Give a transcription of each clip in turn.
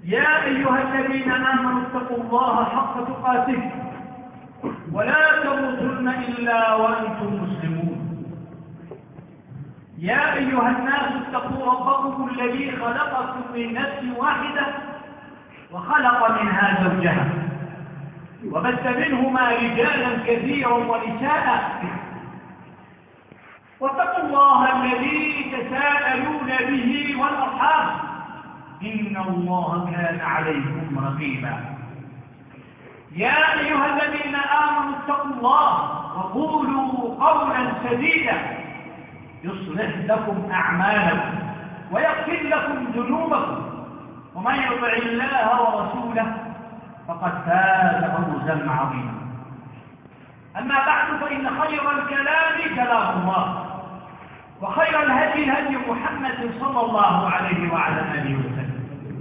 يا أيها الذين آمنوا اتقوا الله حق تقاته ولا تموتن إلا وأنتم مسلمون. يا أيها الناس اتقوا ربكم الذي خلقكم من نفس واحدة وخلق منها زوجها وبث منهما رجالا كثيرا ونساء، واتقوا الله الذي تساءلون به والأرحام إن الله كان عليكم رقيبا. يا أيها الذين آمنوا اتقوا الله وقولوا قولا سديدا يصلح لكم أعمالكم ويغفر لكم ذنوبكم، ومن يطع الله ورسوله فقد فاز فوزا عظيما. أما بعد، فإن خير الكلام كلام الله، وخير الهدي هدي محمد صلى الله عليه وعلى آله وسلم،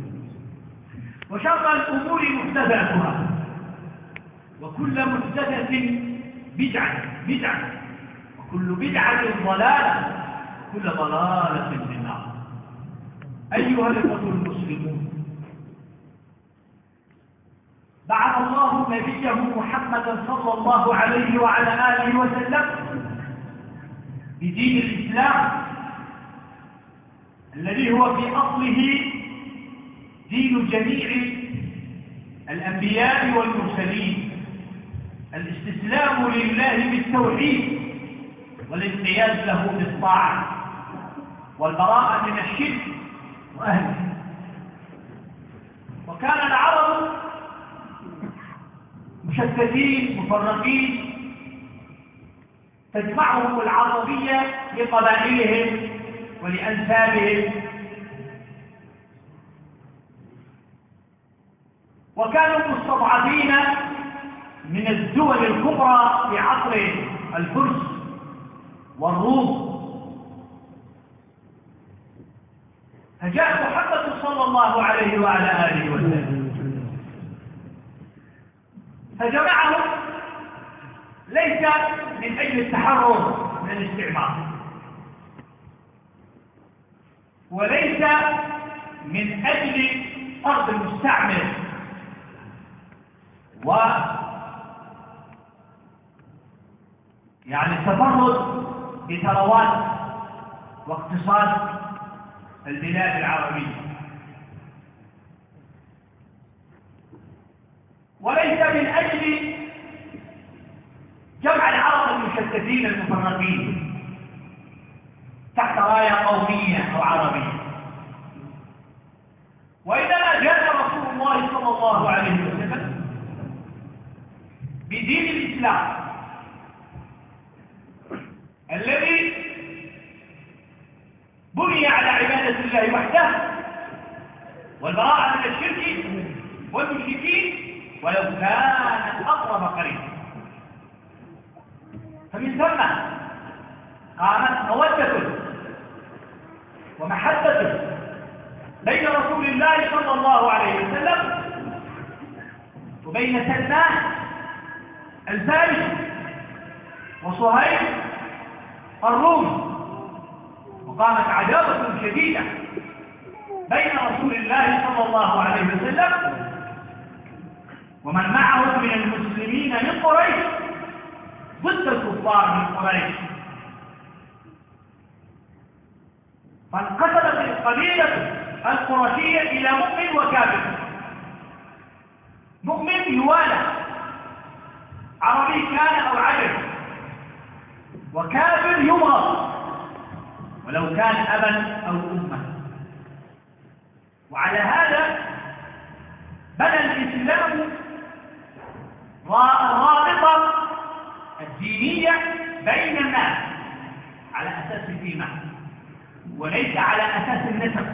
وشر الأمور محدثاتها، وكل محدثة بدعة، وكل بدعة ضلالة، وكل ضلالة في النار. أيها الإخوة المسلمون، بعث الله نبيه محمدا صلى الله عليه وعلى آله وسلم بدين الإسلام الذي هو في أصله دين جميع الأنبياء والمرسلين، الاستسلام لله بالتوحيد والانقياد له بالطاعة والبراءة من الشرك وأهله. وكان العرب مشتتين مفرقين، تجمعهم العربية لقبائلهم ولأنسابهم، وكانوا مستضعفين من الدول الكبرى في عصر الفرس والروم. فجاء محمد صلى الله عليه وعلى آله وسلم فجمعهم، ليس من أجل التحرر من الاستعمار، وليس من أجل أرض المستعمر يعني التفرد بثروات واقتصاد البلاد العربية، وليس من أجل جمع العرب المشتتين المفرقين تحت راية قومية أو عربية. وإنما جاء رسول الله صلى الله عليه وسلم بدين الإسلام الذي بني على عبادة الله وحده والبراءة من الشرك والمشركين، ولو كان أقرب قريب. فمن ثم قامت مودة ومحبة بين رسول الله صلى الله عليه وسلم وبين سلمان الفارسي وصهيب الرومي، وقامت عداوة شديدة بين رسول الله صلى الله عليه وسلم ومن معه من المسلمين من قريش ضد الكفار من قريش. فانقسمت القبيلة القرشية إلى مؤمن وكافر. مؤمن يوالى، عربي كان أو عجم، وكافر يبغض ولو كان أبا أو أمة. وعلى هذا بنى الإسلام الرابطة الدينية بين الناس على أساس الإيمان وليس على أساس النسب.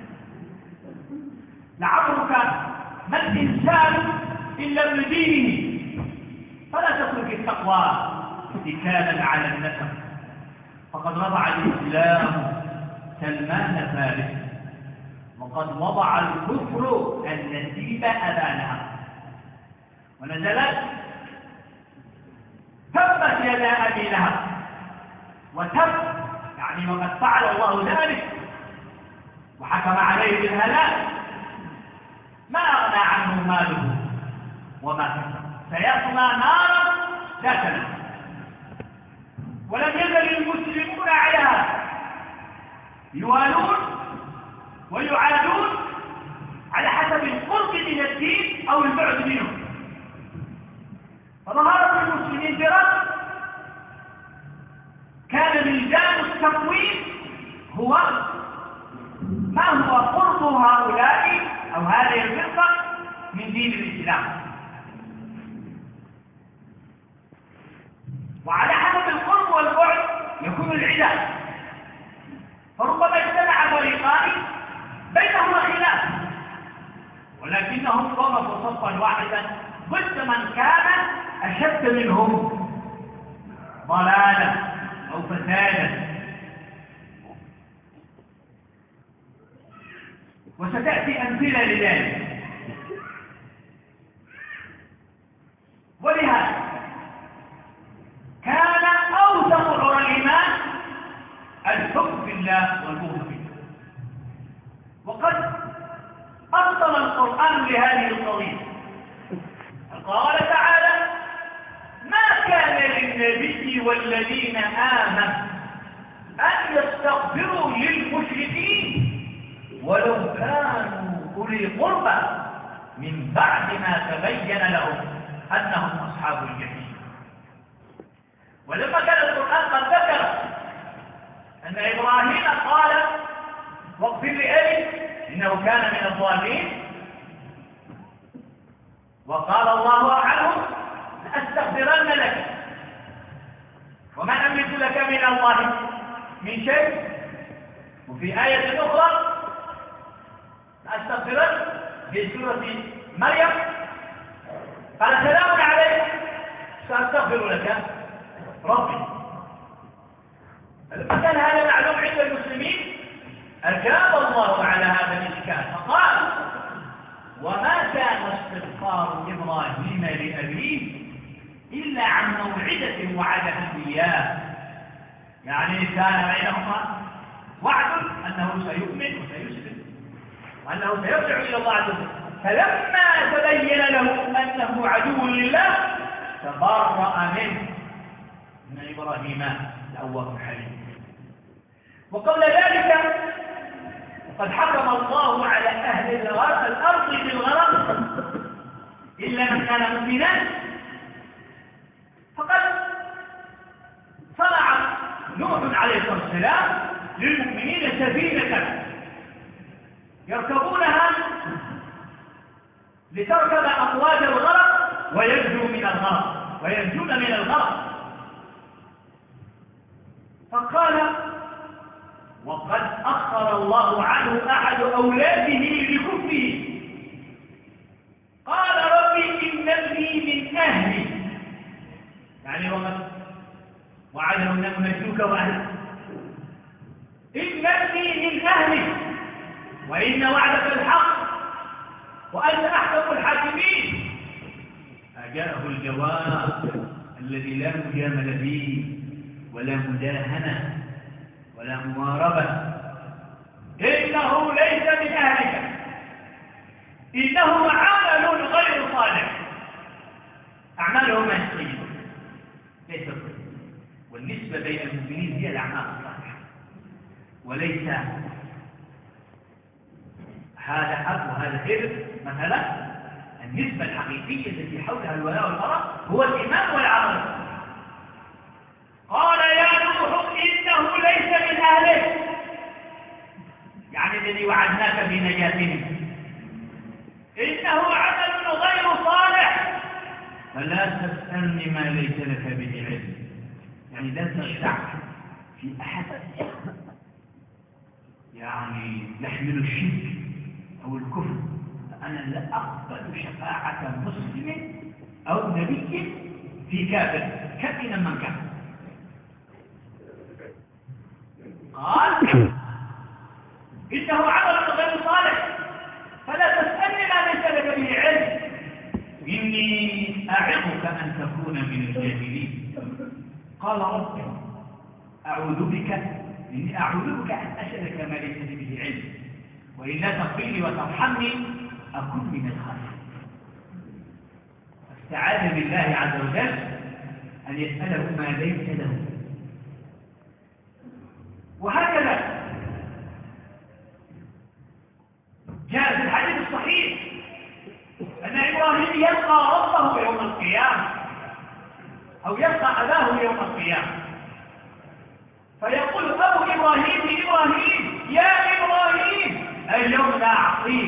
لعمرك ما الإنسان إلا ابن دينه، فلا تترك التقوى اتكالا على النسب، فقد رفع الإسلام سلمان فارس، وقد وضع الكفر النسيب أبانها، ونزلت تبت يدا أبي لهب وتب، يعني وقد فعل الله ذلك وحكم عليه بالهلاك. ويصلى نارا ذات لهب. ولم يزل المسلمون على هذا يوالون ويعادون على حسب القرب من الدين أو البعد منه. فظهرت المسلمين فرق كان ميزان التقويم هو ما هو قرب هؤلاء أو هذه الفرقة من دين الإسلام، وعلى حسب القرب والبعد يكون العلاج. فربما اجتمع فريقان بينهما خلاف ولكنهم وقفوا صفا واحدا ضد من كان أشد منهم ضلالا أو فسادا. وستأتي أمثلة لذلك. ولهذا كان أوثق عرى الإيمان الحب بالله والبغض بالله. وقد أبطل القرآن لهذه القضية. قال تعالى: ما كان للنبي والذين آمنوا أن يستغفروا للمشركين ولو كانوا أولي قربى من بعد ما تبين لهم أنهم أصحاب الجحيم. ولما كان القرآن قد ذكر أن إبراهيم قال: واغفر لأبي إنه كان من الضالين، وقال الله عنه: لأستغفرن لك وما أملك لك من الله من شيء. وفي آية أخرى لأستغفرن في سورة مريم قال: سلام عليك سأستغفر لك ربي. فلما كان هذا معلوم عند المسلمين أجاب الله على هذا الإشكال فقال: وما كان استغفار إبراهيم لأبيه إلا عن موعدة وعدها إياه. يعني كان بينهما وعد أنه سيؤمن وسيسلم وأنه سيرجع إلى الله عز وجل. فلما تبين له أنه عدو لله تبرأ منه إن إبراهيم لأواه حليم. وقبل ذلك وقد حكم الله على أهل الأرض بالغرق إلا من كان مؤمنا. فقد صنع نوح عليه الصلاة والسلام للمؤمنين سفينة يركبونها لتركب أمواج الغرق وينجون من الغرق. فقال: وقد أخر الله عنه أحد أولاده لكفره، قال: ربي إن ابني من أهلي. يعني وعده أنه نجوك وأهلك. إن ابني من أهلي وإن وعدك الحق وأنت أحكم الحاكمين. فجاءه الجواب الذي لا مجامل فيه ولا مداهنة ولا مواربة: إنه ليس من أهلك، إنه عمل غير صالح. أعماله ما يصيب ليس طيب. والنسبة بين المؤمنين هي الأعمال الصالحة، وليس هذا حق وهذا خير. مثلا النسبة الحقيقية التي حولها الولاء والبراء هو الإيمان والعمل. قال: يا نوح إنه ليس من أهلك، يعني الذي وعدناك بنجاتهم، إنه عمل غير صالح فلا تسألني ما ليس لك به علم. يعني لا تشفع في أحد يعني يحمل الشرك أو الكفر. أنا لا أقبل شفاعة مسلم أو نبي في كافر كائنا من كان. قال: إنه عمل غير صالح فلا تسألني ما ليس لك به علم، إني أعظك أن تكون من الجاهلين. قال: رب أعوذ بك أن أسألك ما ليس لي به علم، وإلا تغفر لي وترحمني أكن من الخاسرين. استعاذ بالله عز وجل أن يسأله ما ليس له. وهكذا جاء في الحديث الصحيح أن إبراهيم يلقى ربه يوم القيامة أو يلقى أباه يوم القيامة، فيقول أبو إبراهيم لإبراهيم: يا إبراهيم اليوم لا أعصيك،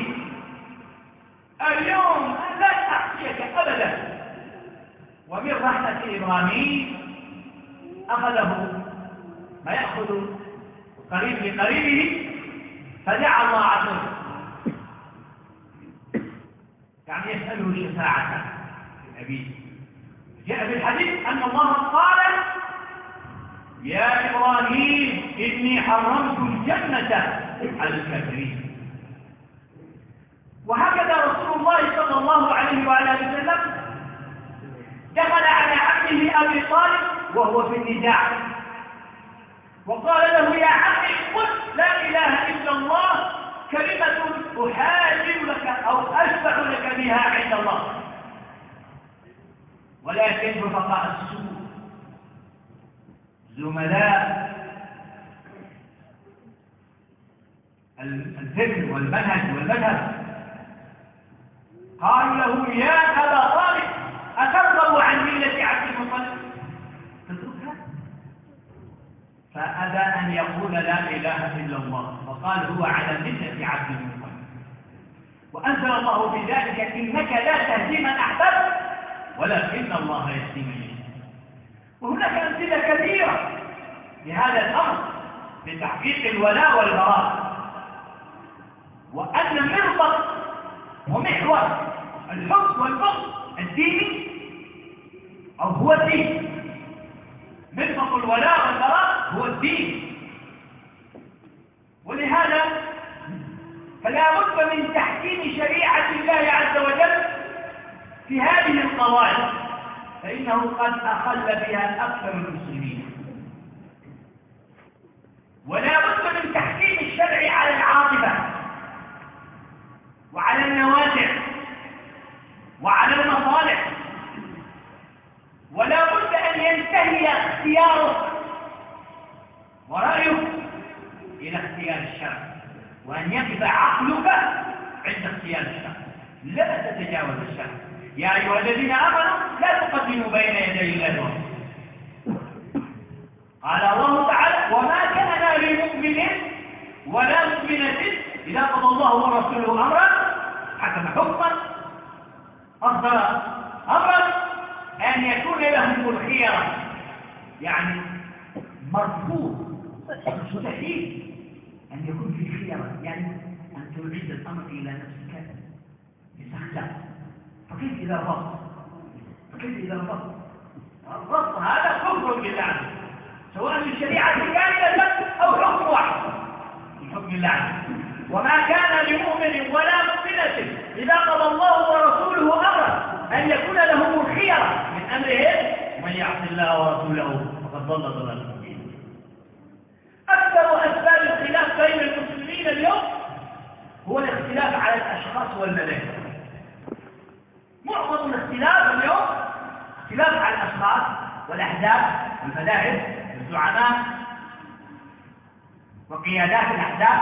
اليوم لا أعصيك أبدا. ومن رحمة إبراهيم أخذه ما يأخذ قريب لقريبه، فدعا الله عز وجل يعني يسأله الشفاعة لأبيه. جاء في الحديث أن الله قال: يا إبراهيم إني حرمت الجنة على الكافرين. وهكذا رسول الله صلى الله عليه وآله وسلم دخل على عمه أبي طالب وهو في النزاع، وقال له: يا عمي قل لا إله إلا الله كلمة أحاجر لك أو أشفع لك بها عند الله، ولكن رفقاء السوء زملاء الفكر والمنهج والمذهب قال له: يا أبا طالب أترغب عن ملة عبد المطلب؟ تتركها؟ فأبى أن يقول لا إله إلا الله، وقال هو على ملة عبد المطلب. وأنزل الله في ذلك: إنك لا تهدي من أحببت ولكن الله يهدي من يشاء. وهناك أمثلة كثيرة لهذا الأمر من تحقيق الولاء والبراء، وأن مربط ومحور الحب والبغض الديني أو هو الدين. مربط الولاء والبراء هو الدين، ولهذا فلا بد من تحكيم شريعة الله عز وجل في هذه القضايا، فإنه قد أخل بها أكثر المسلمين. ولا بد من تحكيم الشرع على العاطفة وعلى النوازع وعلى المصالح، ولا بد أن ينتهي اختيارك ورأيك إلى اختيار الشرع، وأن يقف عقلك عند اختيار الشرع، لا تتجاوز الشرع. يا أيها الذين آمنوا لا تقدموا بين يدي الله ورسوله. قال الله تعالى: وما كان لمؤمن ولا مؤمنة إذا قضى الله ورسوله أمرا حكم حكما أصدر أمرا أن يكون لهم الخيرة، يعني مرفوض مستحيل أن يكون في خيرة، يعني أن تعيد الأمر إلى نفسك بسخطة. فكيف إذا رفضت؟ الرفض هذا كفر بالله، سواء الشريعة كاملة أو حكم واحد من حكم الله. وما كان لمؤمن ولا مؤمنة إذا قضى الله ورسوله أمرا أن يكون لهم الخيرة من أمرهم، ومن يعص الله ورسوله فقد ضل ضلالا مبينا. أكثر أسباب الخلاف بين المسلمين اليوم هو الاختلاف على الأشخاص والمذاهب. معظم الاختلاف اليوم اختلاف على الأشخاص والأحزاب والمذاهب والزعماء وقيادات الأحزاب،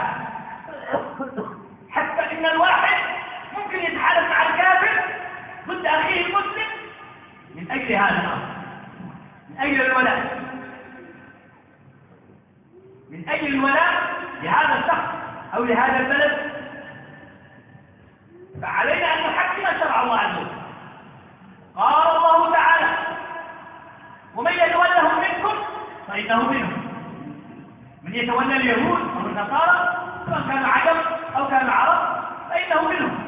حتى إن الواحد ممكن يتحالف مع الكافر ضد أخيه المسلم من أجل هذا الأمر، من أجل الولاء، من أجل الولاء لهذا الشخص أو لهذا البلد. فعلينا أن نحكم شرع الله عز وجل. قال الله تعالى: ومن يتولهم منكم فإنه منهم. من يتولى اليهود أو النصارى سواء كانوا عجم أو كانوا عرب فإنه منهم.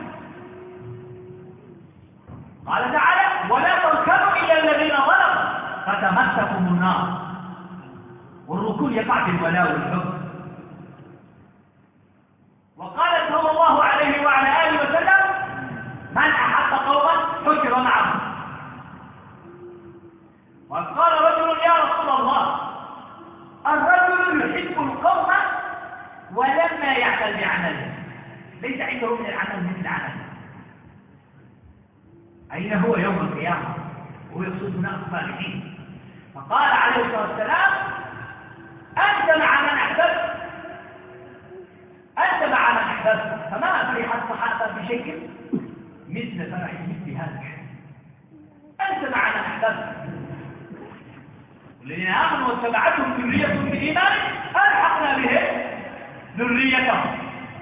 قال تعالى: ولا تركنوا إلى الذين ظلموا فتمسكم النار. والركون يقع في الولاء والحب. وقال صلى الله عليه وعلى آله وسلم: من أحب قوما حشر معهم. وقال رجل: يا رسول الله، الرجل يحب القوم ولما يعمل بعمله، ليس عنده من العمل مثل عمله. أين هو يوم القيامة؟ وهو يقصد هنا الصالحين. فقال عليه الصلاة والسلام: أنت مع من أحببت، أنت مع من أحببت. فما فرح الصحابة بشكل مثل فرح مثل هذا الحديث. أنت مع من أحببت، والذين آمنوا واتبعتهم ذريتهم بإيمان ألحقنا بهم ذريتهم.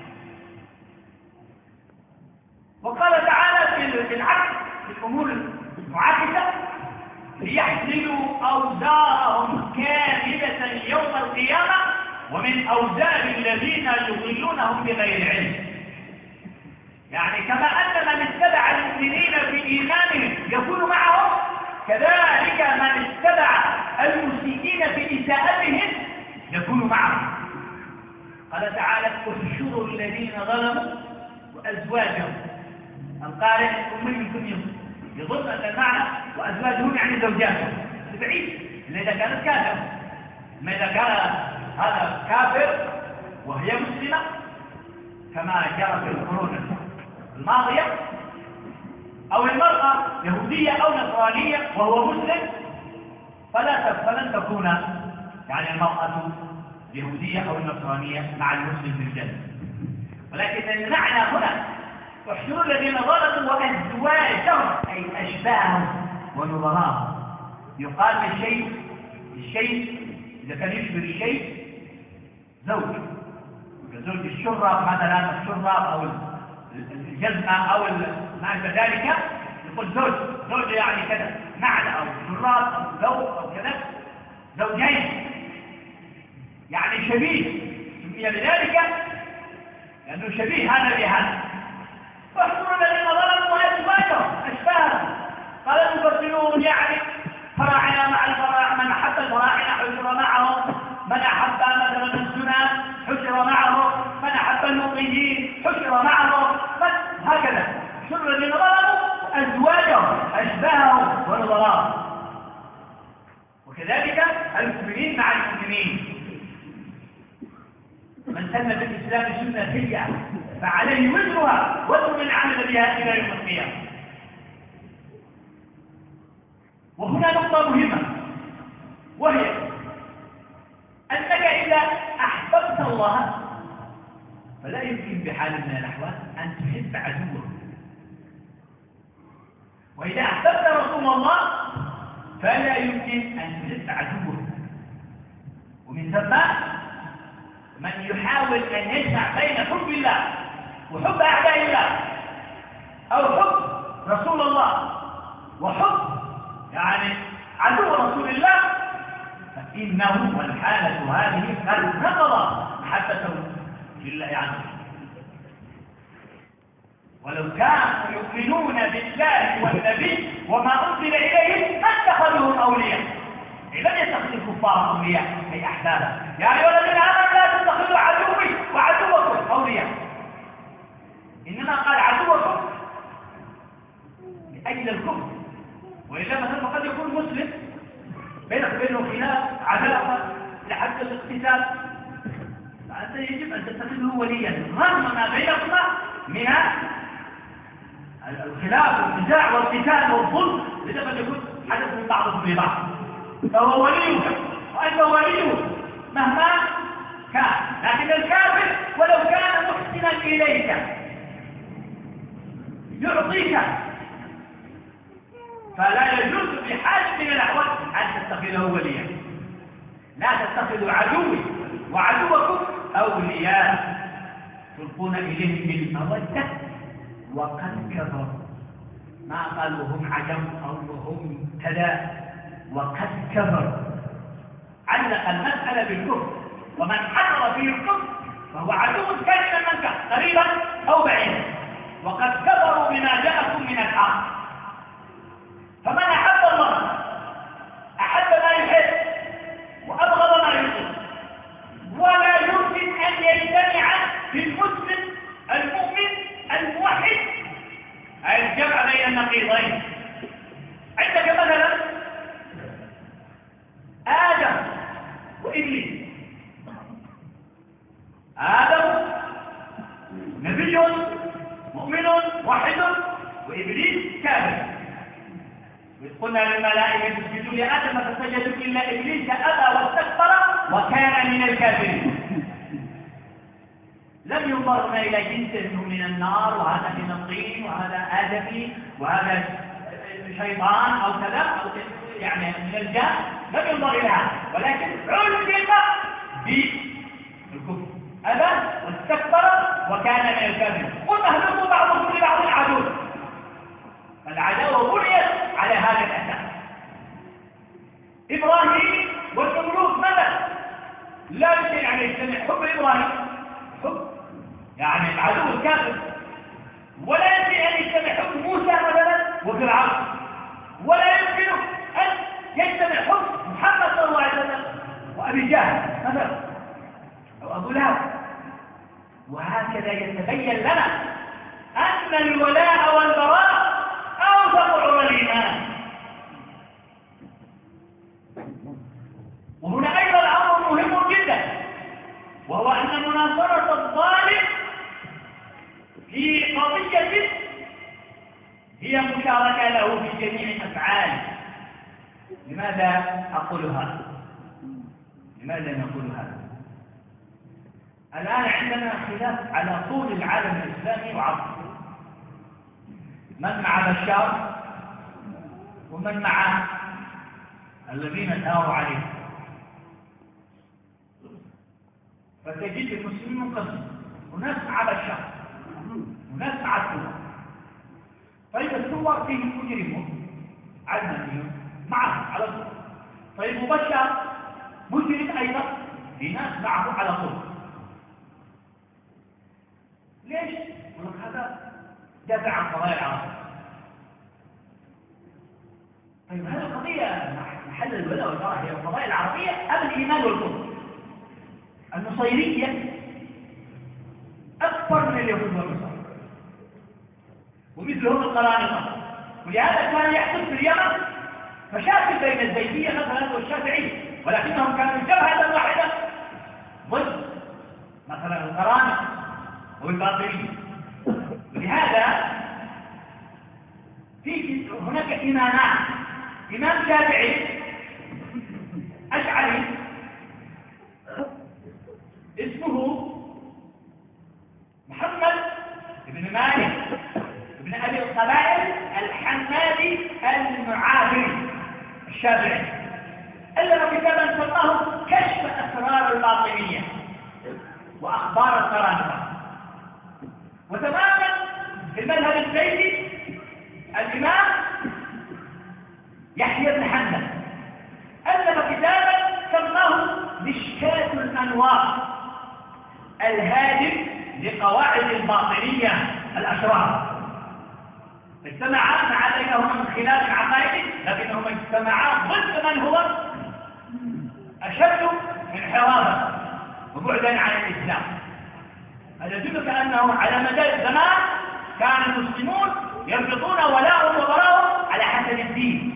وقال تعالى في العكس في الأمور المعاكسة: ليحملوا أوزارهم كاملة يوم القيامة ومن أوزار الذين يضلونهم بغير علم. يعني كما أن من اتبع المؤمنين في إيمانهم يكون معهم، كذلك من اتبع المسيئين في إساءتهم يكون معهم. قال تعالى: احشروا الذين ظلموا وأزواجهم. القارئ منكم يظن أن المعنى وأزواجهم يعني زوجاتهم، بعيد. إذا كانت كافر، ما إذا كان هذا كافر وهي مسلمة كما جرى في القرون الماضية، أو المرأة يهودية أو نصرانية وهو مسلم، فلن تكون يعني المرأة اليهودية أو النصرانية مع المسلم في الجنة. ولكن المعنى هنا: احشروا الذين ظلموا وأزواجهم، أي أشباههم ونظراهم. يقال للشيء إذا كان يشبه الشيء زوج، كزوج الشراب مثلا، الشراب أو الجزمة أو ما إلى ذلك، يقول زوج يعني كذا، نعل أو شراب أو زوج أو كذا، زوجين يعني شبيه، سمي بذلك لأنه شبيه هذا بهذا. فاحشروا الذين ظلموا وأزواجهم أشباههم. قال المفسرون يعني فراعنة مع الفراعنة، من أحب الفراعنة حشر معهم، من أحب مثلا السنة حشر معهم، من أحب اللوطيين حشر معهم، هكذا. احشروا الذين ظلموا وأزواجهم أشباههم ونظراهم. وكذلك المؤمنين مع المؤمنين. من سن في الإسلام سنة سيئة فعليه وزرها وزر من عمل بها إلى يوم القيامة. وهنا نقطة مهمة، وهي أنك إذا أحببت الله فلا يمكن بحال من الأحوال أن تحب عدوه، وإذا أحببت رسول الله فلا يمكن أن تحب عدوه. ومن ثم من يحاول أن يجمع بين حب الله وحب أعداء الله، أو حب رسول الله وحب يعني عدو رسول الله، فإنه والحالة هذه قد نقض محبته لله عز وجل. ولو كانوا يؤمنون بالله والنبي وما أنزل إليهم ما اتخذوهم أولياء، لم يتخذوا الكفار أولياء أي أحبابا. يا أيها الذين آمنوا لا تتخذوا عدوي وعدوكم أولياء، إنما قال عدوكم لأجل الكفر. وإلا مثلا قد يكون مسلم بينك وبينه خلاف عداوة لحد الاقتتال، فأنت يجب أن تتخذه وليا رغم ما بينكما من الخلاف والنزاع والقتال والظلم، لذا قد يكون حدث من بعضكم لبعض، فهو وليك وأنت وليه مهما كان. لكن الكافر ولو كان محسنا إليك يعطيك، فلا يجوز بحال من الأحوال أن تتخذه وليا. لا تتخذوا عدوي وعدوكم أولياء تلقون إليهم بالمودة وقد كفروا. ما قالوا هم عجم أو هم كذا، وقد كفروا. علق المسألة بالكفر، ومن حضر فيه الكفر فهو عدو كان منك قريبا أو بعيدا، وقد كفروا بما جاءكم من الحق. فمن أحب الله أحب ما يحب وأبغض ما يبغض، ولا يمكن أن يجتمع في المسلم المؤمن الموحد الجمع بين النقيضين. عندك مثلا آدم وإبليس. آدم نبي مؤمن واحد، وإبليس كافر. إذ قلنا للملائكة اسجدوا لآدم فسجدوا إلا إبليس أبى واستكبر وكان من الكافرين. لم ينظرنا إلى جنس من النار وهذا من الطين وهذا آدمي وهذا شيطان أو كذا أو يعني من الجان، لم ينظر إلى هذا، ولكن علم بالكفر أبى واستكبر وكان من الكافرين. قل اهلكوا بعضكم لبعض عدو، فالعداوة بنيت على هذا الأساس. إبراهيم والنمرود مثلا لا يمكن أن يجتمع حب إبراهيم حب يعني العدو الكافر، ولا يمكن أن يجتمع حب موسى مثلا وفرعون، ولا يمكن أن يجتمع حب محمد صلى الله عليه وسلم وأبي جهل مثلا أو أبو لهب. وهكذا يتبين لنا أن الولاء والبراء أوثق عرى الإيمان. وهنا أيضا أمر مهم جدا، وهو أن مناصرة الظالم في قضية هي مشاركة له في جميع أفعاله. لماذا أقول هذا؟ لماذا نقول هذا؟ الآن عندنا خلاف على طول العالم الإسلامي وعرضه، من مع بشار ومن مع الذين ثاروا عليه. فتجد المسلمين منقسم، وناس مع بشار وناس مع الثوار. طيب الثوار فيهم مجرمون علمانيون معه على طول. طيب مبشر مجرم أيضا، في ناس معه على طول. ليش؟ يقول لك هذا دافع عن قضايا العرب. طيب هذه القضية محل الولاء والبراء هي القضايا العربية أم الإيمان والكفر؟ النصيرية أكبر من اليهود والنصارى ومثلهم القرامطة، ولهذا كان يحدث في اليمن مشاكل بين الزيدية مثلا والشافعية، ولكنهم كانوا جبهة واحدة ضد مثلا القرامطة والباطنية. ولهذا في هناك إمامان، إمام شافعي أشعري اسمه محمد بن مالك بن أبي القبائل الحمادي المعافري الشافعي، ألف كتابا سماه كشف أسرار الباطنية وأخبار القرامطة. وتماما في المذهب الزيدي الإمام يحيى بن حنبل ألف كتابا سماه مشكاة الأنوار الهادم لقواعد الباطنية الأشرار. اجتمعا مع بينهما من خلاف عقائدي، لكنهما اجتمعا ضد من هو أشد انحرافا وبعدا عن الإسلام. هذا يدل أنه على مدى الزمان كان المسلمون يربطون ولاءهم وبراءهم على حسب الدين.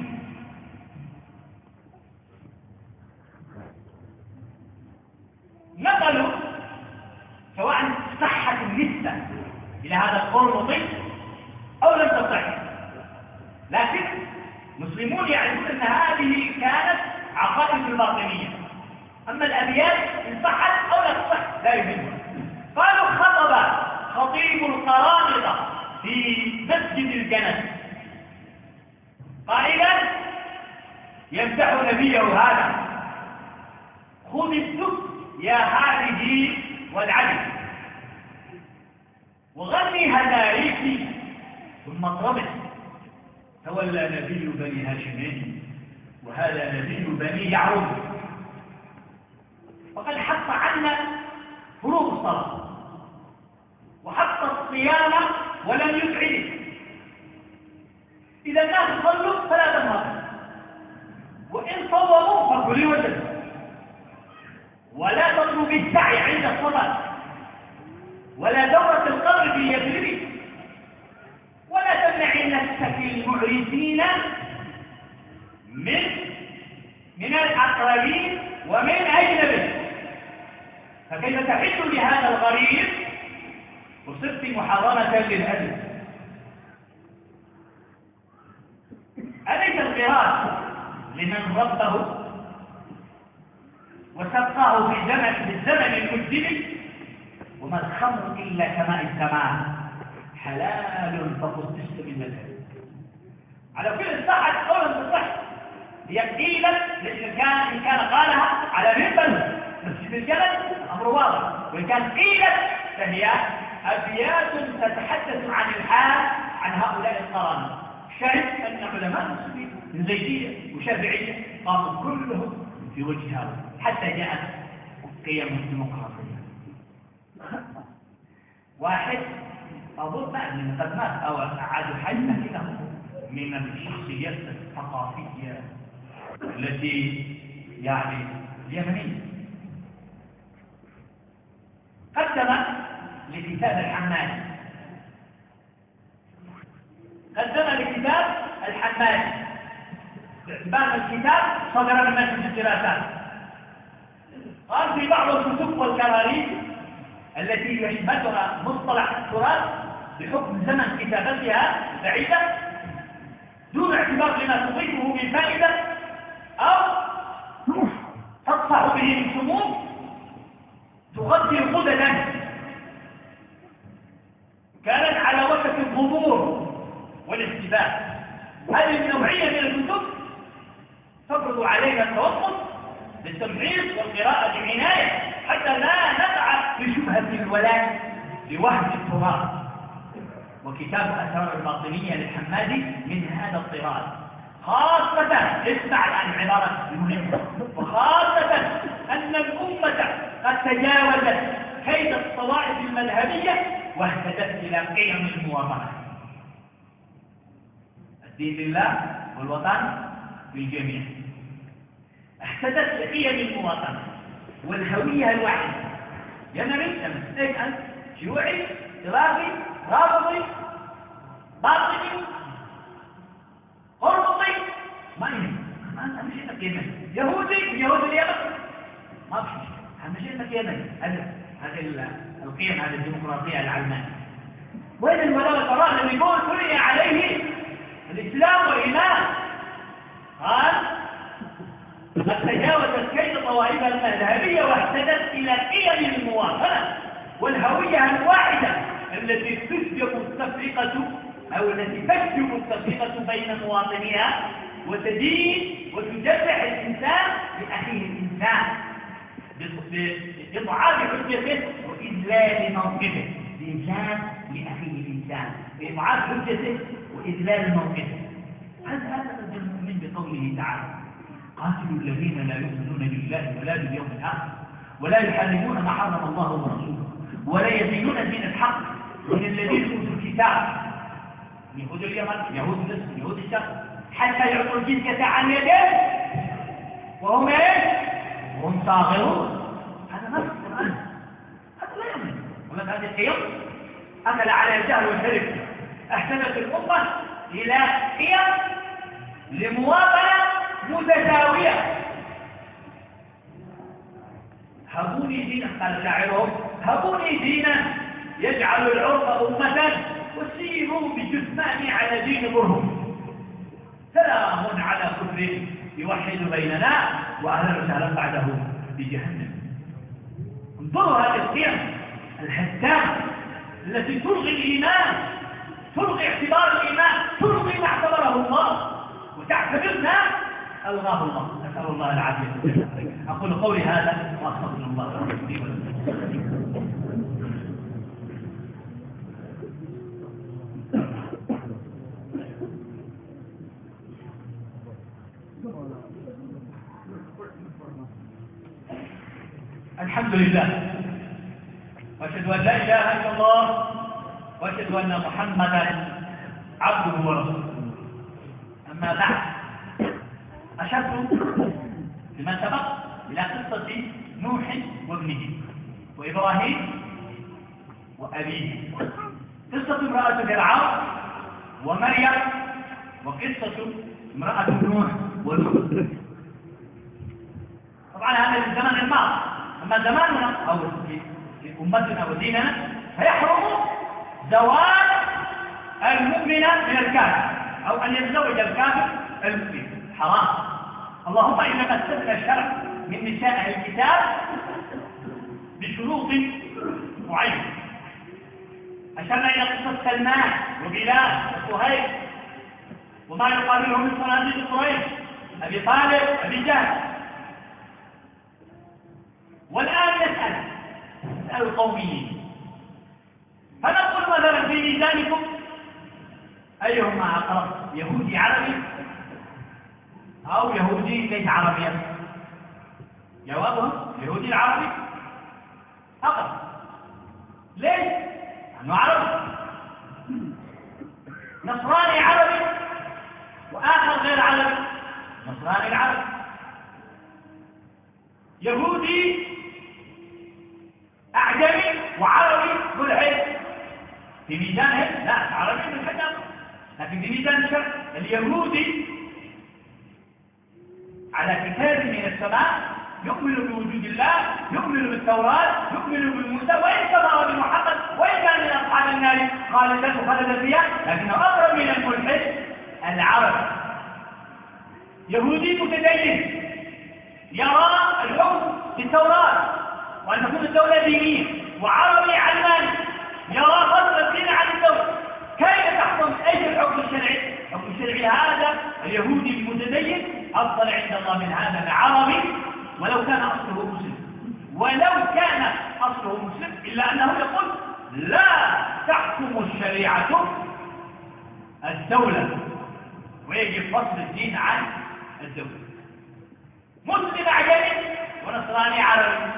نقلوا سواء صحت النسبة إلى هذا القرمطي أو لم تصح، لكن المسلمون يعرفون أن هذه كانت عقائد الباطنية. أما الأبيات إن صحت أو لا تصح لا يهمهم. قالوا خطب خطيب القرامطة في مسجد الجنة قائلا يمدح نبيه هذا: خذ السك يا هذه والعدل وغني هدايك ثم اطربه. تولى نبي بني هاشم وهذا نبي بني يعقوب، وقد حط عنا فروض الصلاة وحط الصيام ولم يفعله. إذا الناس صلوا فلا تنهض، وإن صوموا فكلي وجدوا، ولا تطلب السعي عند الصلاة، ولا دورة القبر في يثرب، ولا تمنعي نفسك المعرسين من الأقربين ومن أجنبه. فكيف تحل لهذا الغريب وصرت محرمة للأذى؟ أليس لمن ربه وسقاه في الزمن المجدب، وما الخمر إلا كماء السماء حلال فقدست بالمذهب. على كل صحة قولا بصح، هي قيلة إن كان قالها على منبر مسجد الجبل الأمر واضح، وإن كان قيلة فهي أبيات تتحدث عن الحال عن هؤلاء القرامة. شاهد أن علماء المسلمين من زيدية وشافعية قاموا كلهم في وجه هذا حتى جاءت قيم الديمقراطية. واحد أظن من قد مات أو أعاد حيث له من الشخصيات الثقافية التي يعني اليمنية، قدم لكتاب الحمادي، باعتبار الكتاب صدر من مجلس الدراسات. قال في بعض الكتب والكراريس التي يشملها مصطلح التراث بحكم زمن كتابتها بعيدة دون اعتبار لما تضيفه من فائدة أو تطفح به من سموم تغذي غددا كانت على وشك الظهور والاحتباس. هذه النوعية من الكتب تفرض علينا التوقف للتمحيص والقراءة بعناية حتى لا نقع في شبهة الولاء لوهم التراث. وكتاب الأسرار الباطنية للحمادي من هذا الطراز، خاصة اسمع الآن العبارة المهمة، وخاصة أن الأمة قد تجاوزت كيد الطوائف المذهبية واهتدت إلى قيم المواطنة. الدين لله والوطن للجميع. اهتدت لقيم المواطنة والهوية الواحدة. يمني أنت شيوعي إرهابي رافضي باطني قرطي ما يهم، ما مش انك يمني، يهودي يهود اليمن ما في شيء، مش انك يمني. هذه القيم، هذه الديمقراطية العلمانية. وين الولاء والبراء اللي يقول بني عليه الإسلام والإيمان؟ قال قد تجاوزت كيد طوائفها المذهبية واهتدت إلى قيم المواطنة والهوية الواحدة التي تسجب التفرقة أو التي تسجب التفرقة بين مواطنيها وتدين وتجرح الإنسان لأخيه الإنسان بإضعاف حجته وإذلال موقفه. الإنسان لأخيه الإنسان بإضعاف حجته وإذلال موقفه. هذا المؤمن بقوله تعالى: قاتلوا الذين لا يؤمنون بالله ولا باليوم الآخر ولا يحرمون ما حرم الله ورسوله ولا يدينون دين الحق من الذين اوتوا الكتاب، يهود اليمن يهود مصر يهود الشرق، حتى يعطوا الجزية عن يدين وهم ايش؟ وهم صاغرون. هذا نص القرآن، هذا لا يؤمن. ولكن هذه القيم أكل على الجهل والحرف، احتمت الأمة إلى قيم لمواطنة متساوية. هبوني دينا، قال شاعرهم: هبوني دينا يجعل العرف أمة وسيروا بجثماني على دين برهم. سلام على كفر يوحد بيننا وأهلا وسهلا بعده بجهنم. انظروا هذه القيم الهدامة التي تلغي الإيمان، تلغي اعتبار الإيمان، تلغي ما اعتبره الله وتعتبرنا ألغاه الله. نسأل الله العافية. أقول قولي هذا وأستغفر الله لي ولكم. الحمد لله واشهد ان لا اله الا الله واشهد ان محمدا عبده ورسوله. اما بعد، اشرت فيما سبق الى قصه نوح وابنه وابراهيم وابيه، قصه امراه فرعون ومريم، وقصه امراه نوح ولوط. طبعا هذا في الزمن الماضي. أما زماننا أو في أمتنا وديننا فيحرم زواج المؤمن من الكافر أو أن يتزوج الكافر المؤمن، حرام. اللهم إنما استثنى الشرع من نساء أهل الكتاب بشروط معينة. أشرنا إلى قصة سلمان وبلال وصهيب وما يقابله من صناديق قريش، أبي طالب، أبي جهل. والآن نسأل القوميين، فنقول مثلا في ميزانكم أيهما أقرب، يهودي عربي أو يهودي ليس عربيا؟ جوابهم يهودي العربي أقرب. ليش؟ لأنه عربي. نصراني عربي وآخر غير عربي، نصراني العربي. يهودي أعجمي وعربي ملحد، في ميزانهم لا عربي ملحد، لكن في ميزان الشرع اليهودي على كتاب من السماء يؤمن بوجود الله، يؤمن بالتوراة، يؤمن بالموسى، وإن كفر بمحمد وإن كان من أصحاب النار خالدا فيها، لكنه أقرب من الملحد العربي. يهودي متدين يرى الحكم في التوراة وأن تكون الدولة دينية، وعربي علماني يرى فضل الدين عن الدولة. كيف تحكم أي الحكم الشرعي؟ الحكم الشرعي هذا اليهودي المتدين أفضل عند الله من هذا العربي ولو كان أصله مسلم، ولو كان أصله مسلم، إلا أنه يقول لا تحكم الشريعة الدولة ويجب فصل الدين عن الدولة. مسلم أعجمي ونصراني عربي،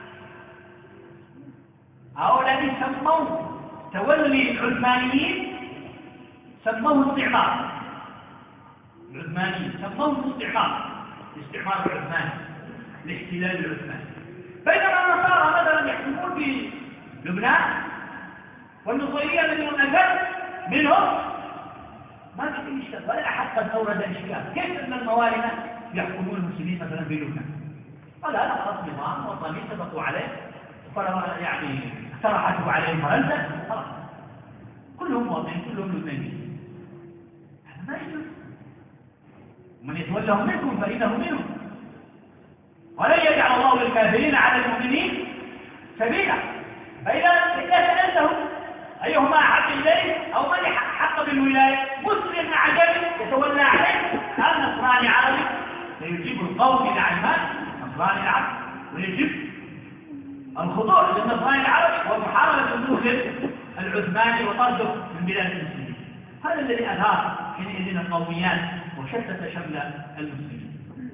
هؤلاء سموه تولي العثمانيين، سموه استعمار. العثمانيين سموه الاستعمار العثماني، الاحتلال العثماني. بينما النصارى مثلا يحكمون في لبنان والنصيرية منهم أكثر منهم، ما في إشكال ولا أحد قد أورد إشكال. كيف أن الموالد يحكمون المسلمين مثلا في لبنان؟ قال هذا خلاص نظام وطني اتفقوا عليه، يعني اقترحته عليهم فرنسا، خلاص كلهم مواطنين كلهم لبنانيين. هذا ما يجوز، ومن يتولهم منكم فإنه منهم، ولن يجعل الله للكافرين على المؤمنين سبيلا. فإذا سألتهم أيهما أحق إليه أو من حق بالولاية، مسلم عجمي يتولى عليه أم نصراني عربي؟ سيجيب القوم إلى علمان نصراني العربي، ويجب الخضوع للنصراني العربي ومحاربة المسلم العثماني وطرده من بلاد المسلمين. هذا الذي أثار حينئذ القوميات وشتت شمل المسلمين.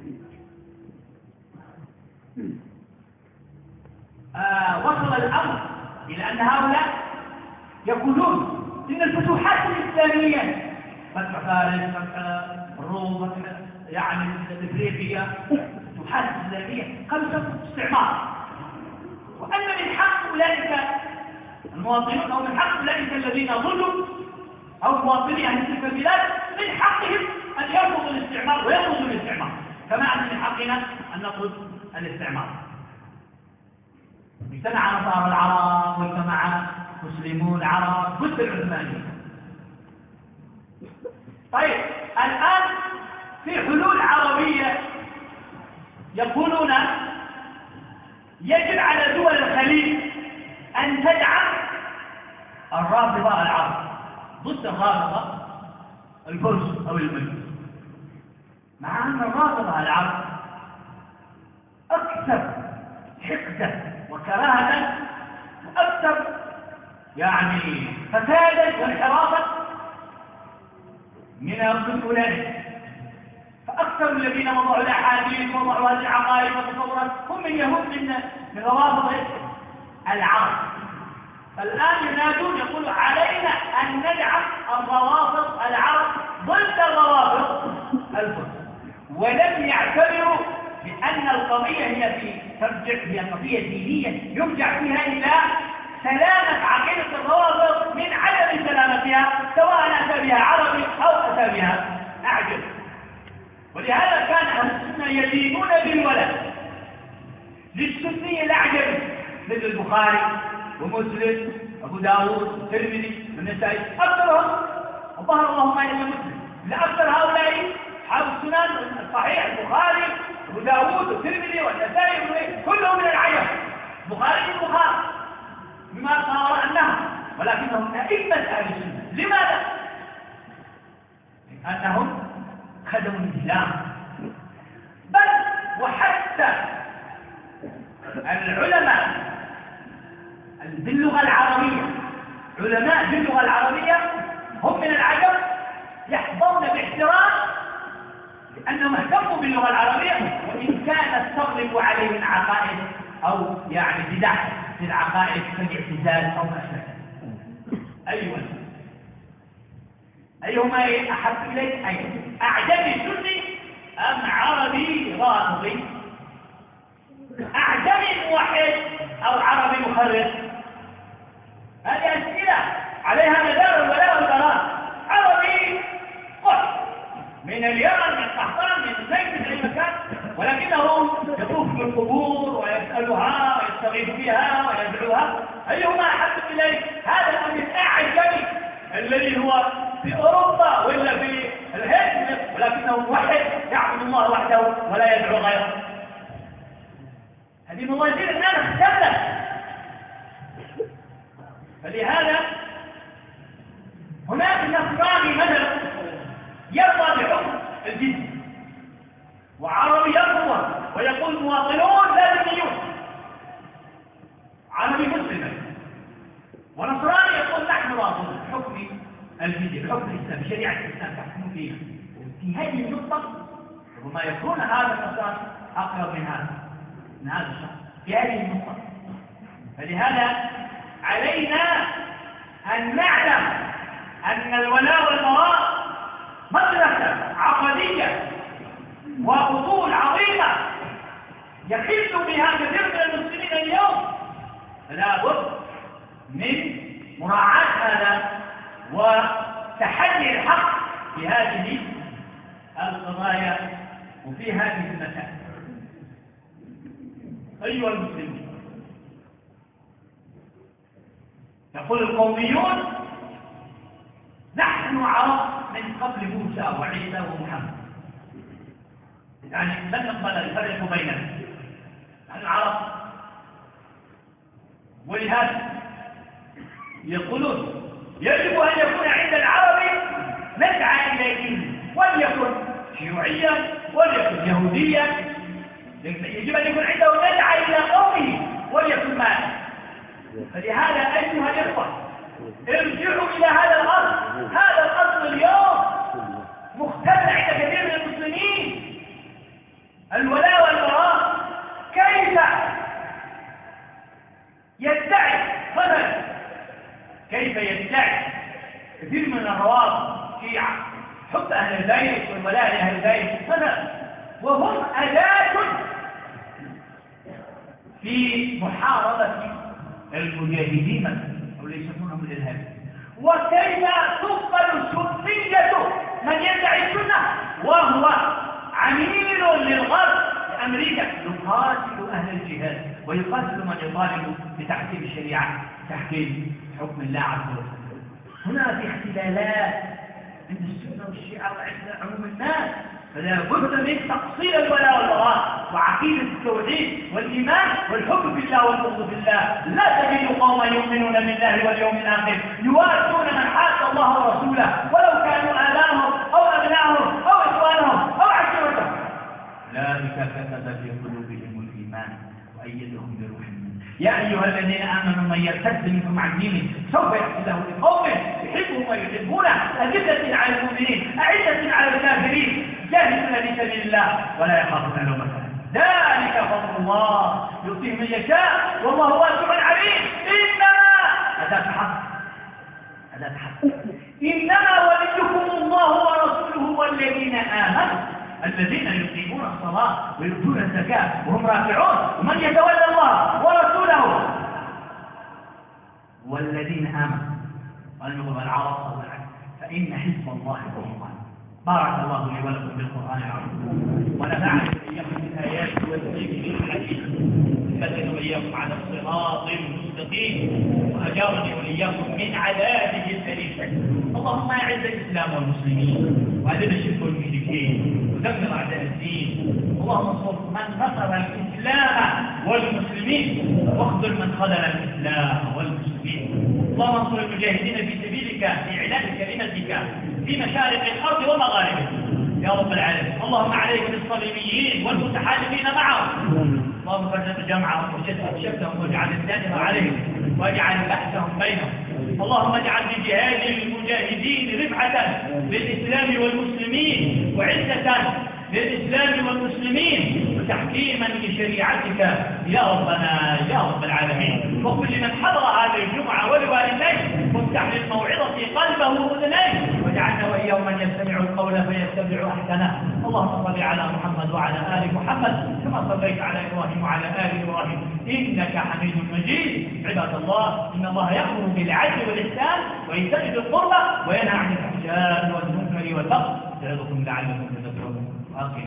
وصل الأمر إلى أن هؤلاء يقولون إن الفتوحات الإسلامية، فتح فارس، فتح الروم، فتح يعني إفريقيا، فتوحات إسلامية خمسة استعمار، وأن من حق أولئك المواطنون أو من حق أولئك الذين ظلوا أو مواطني أهل تلك البلاد من حقهم أن يرفضوا الاستعمار ويرفضوا الاستعمار، كما أن من حقنا أن نرفض الاستعمار. اجتمع نصارى العرب واجتمع مسلمون العرب ضد العثمانيين. طيب الآن في حلول عربية يقولون يجب على دول الخليج أن تدعم الرافضة العرب ضد الرافضة الفرس أو المجوس، مع أن الرافضة العرب أكثر حقدا وكراهة وأكثر يعني فسادا وانحرافا من أولئك. فأكثر الذين وضعوا الأحاديث ووضعوا هذه العقائد والتصورات هم من يهود من روافض العرب. فالآن ينادون يقولوا علينا أن ندعم الروافض العرب ضد الروافض الفرس، ولم يعتبروا بأن القضية هي قضية دينية يرجع فيها إلى سلامة عقيدة الروافض من عدم سلامتها، سواء أتى بها عربي أو أتى بها أعجمي. ولهذا كان أهل السنة يدينون بالولد للسني الأعجمي مثل البخاري ومسلم أبو داود والترمذي والنسائي، أكثرهم وظهر اللهم إلا مسلم، لأكثر هؤلاء أصحاب السنن الصحيح البخاري وداوود والترمذي والنسائي كلهم من العجم، بخاري البخاري بما صار أنها، ولكنهم أئمة أهل السنة. لماذا؟ لأنهم خدموا الإسلام. بل وحتى العلماء باللغة العربية، علماء باللغة العربية هم من العجم يحظون باحترام لأنهم اهتموا باللغة العربية، وإن كانت تغلب عليهم عقائد أو يعني بدع في العقائد كالاعتزال أو ما شابه. أيهما أحب إليك؟ أعجمي سني أم عربي رافضي؟ أعجمي موحد أو عربي مخرج؟ هذه أسئلة عليها مدار الولاء والبراء. عربي قط من اليمن، من قحطان، من زيد، من أي مكان، ولكنه يطوف بالقبور ويسألها ويستغيث بها ويدعوها. أيهما أحب إليك؟ هذا أم الأعجمي الذي هو في أوروبا ولا في الهند ولكنه موحد يعبد الله وحده ولا يدعو غيره؟ هذه موازين الناس اختلفت. فلهذا هناك نصراني مثلا يرضى بحكم الجزية، وعربي يرفض ويقول مواطنون لا ذميون، عربي مسلم، ونصراني يقول نحن راضون بحكم الجزية، بحكم الإسلام، بشريعة الإسلام تحكم فيها. في هذه النقطة ربما يكون هذا النصراني أقرب من هذا الشخص في هذه النقطة. فلهذا علينا أن نعلم أن الولاء والبراء مدرسة عقدية وأصول عظيمة يخل بها كثير من المسلمين اليوم. فلا بد من مراعاة هذا وتحلي الحق في هذه القضايا وفي هذه المسائل. أيها المسلمون، يقول القوميون نحن عرب من قبل موسى وعيسى ومحمد، يعني لن نقبل الفرق بيننا، نحن عرب. ولهذا يقولون يجب أن يكون عند العربي ندعى إلى دين، وليكن شيوعيا وليكن يهوديا، يجب أن يكون عنده ندعى إلى قومه وليكن ماذا. فلهذا أيها الإخوة ارجعوا إلى هذا الأصل. هذا الأصل اليوم مختل عند كثير من المسلمين، الولاء والبراء. كيف يدعي مثلا، كيف يدعي كثير من الروافض شيعة حب أهل البيت والولاء لأهل البيت مثلا، وهم أداة في محاربة المجاهدين مثلا، أو يسمونهم الإرهاب. وكيف تقبل سنية من يدعي السنة وهو عميل للغرب لأمريكا يقاتل أهل الجهاد ويقاتل من يطالب بتحكيم الشريعة، تحكيم حكم الله عز وجل. هنا في اختلالات عند السنة والشيعة وعند عموم الناس، فلا بد من تقصير الولاء والبراء وعقيدة التوحيد والإيمان والحب بالله والبغض بالله. لا تجد قوما يؤمنون بالله واليوم الآخر يوادون من حاد الله ورسوله ولو كانوا آباءهم أو أبناءهم أو إخوانهم أو عشيرتهم، أولئك كتب في قلوبهم الإيمان وأيدهم بروح منه. يا أيها الذين آمنوا من يرتد منكم عن دينه سوف يأتي له بقوم يحبهم ويحبونه أذلة على المؤمنين أعزة على الكافرين جاهدون في سبيل الله ولا يخافون لومة لائم. ذلك فضل الله يؤتيه من يشاء والله واسع عليم. إنما أداة حق، أداة حق. إنما وليكم الله ورسوله والذين آمنوا الذين يقيمون الصلاة ويؤتون الزكاة وهم راكعون. ومن يتولى الله ورسوله والذين آمنوا ولم العرب فإن حزب الله هو الغالب. بارك الله لي ولكم بالقرآن العظيم ونفعني وإياكم بالآيات والذكر الحكيم، فتن وإياكم على الصراط المستقيم، وأجارني وإياكم من عذابه الأليم. اللهم اعز الاسلام والمسلمين واذل الشرك والمشركين ودمر اعداء الدين. اللهم انصر من نصر الاسلام والمسلمين واخذل من خذل الاسلام والمسلمين. اللهم انصر المجاهدين في سبيلك في اعلاء كلمتك في مشارق الارض ومغاربها يا رب العالمين. اللهم عليك بالصليبيين والمتحالفين معهم، اللهم فرج جمعهم وشتت شتهم واجعل الدائره عليهم واجعل بحثهم بينهم. اللهم اجعل بجهاد المجاهدين رفعه للاسلام والمسلمين وعزه للإسلام والمسلمين وتحكيما لشريعتك يا ربنا يا رب العالمين. واغفر لمن حضر هذه الجمعة ولوالديه وافتح للموعظة قلبه وأذنيه واجعلنا وإياهم من يستمع القول فيتبع أحسنه. اللهم صل على محمد وعلى آل محمد كما صليت على إبراهيم وعلى آل إبراهيم إنك حميد مجيد. عباد الله إن الله يأمر بالعدل والإحسان وإيتاء ذي القربى وينهى عن الفحشاء والمنكر والبغي يعظكم لعلكم تذكرون.